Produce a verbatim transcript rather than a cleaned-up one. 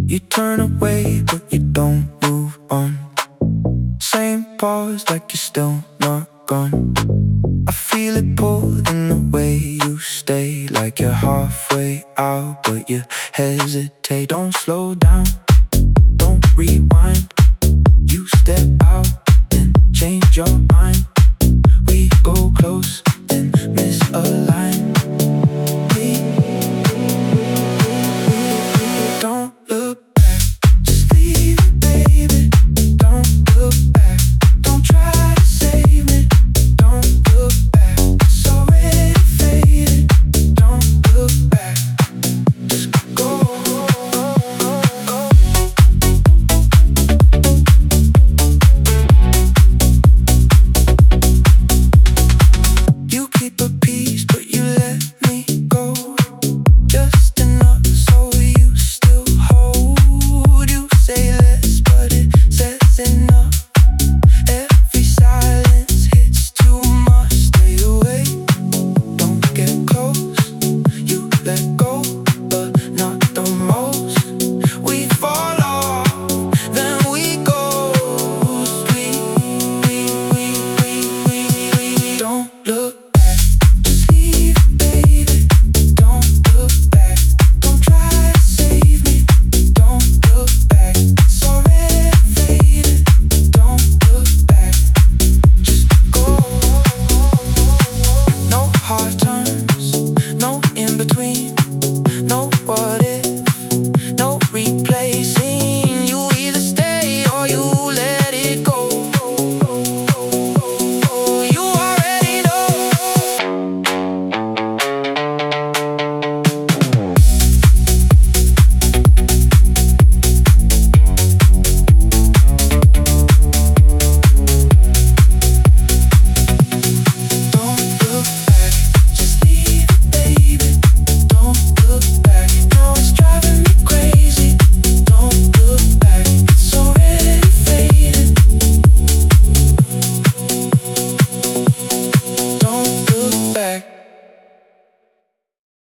You turn away, but you don't move on. Same pause like you're still not gone. I feel it pull in the way you stay, like you're halfway out, but you hesitate. Don't slow down, don't rewind. You step out and change your mind.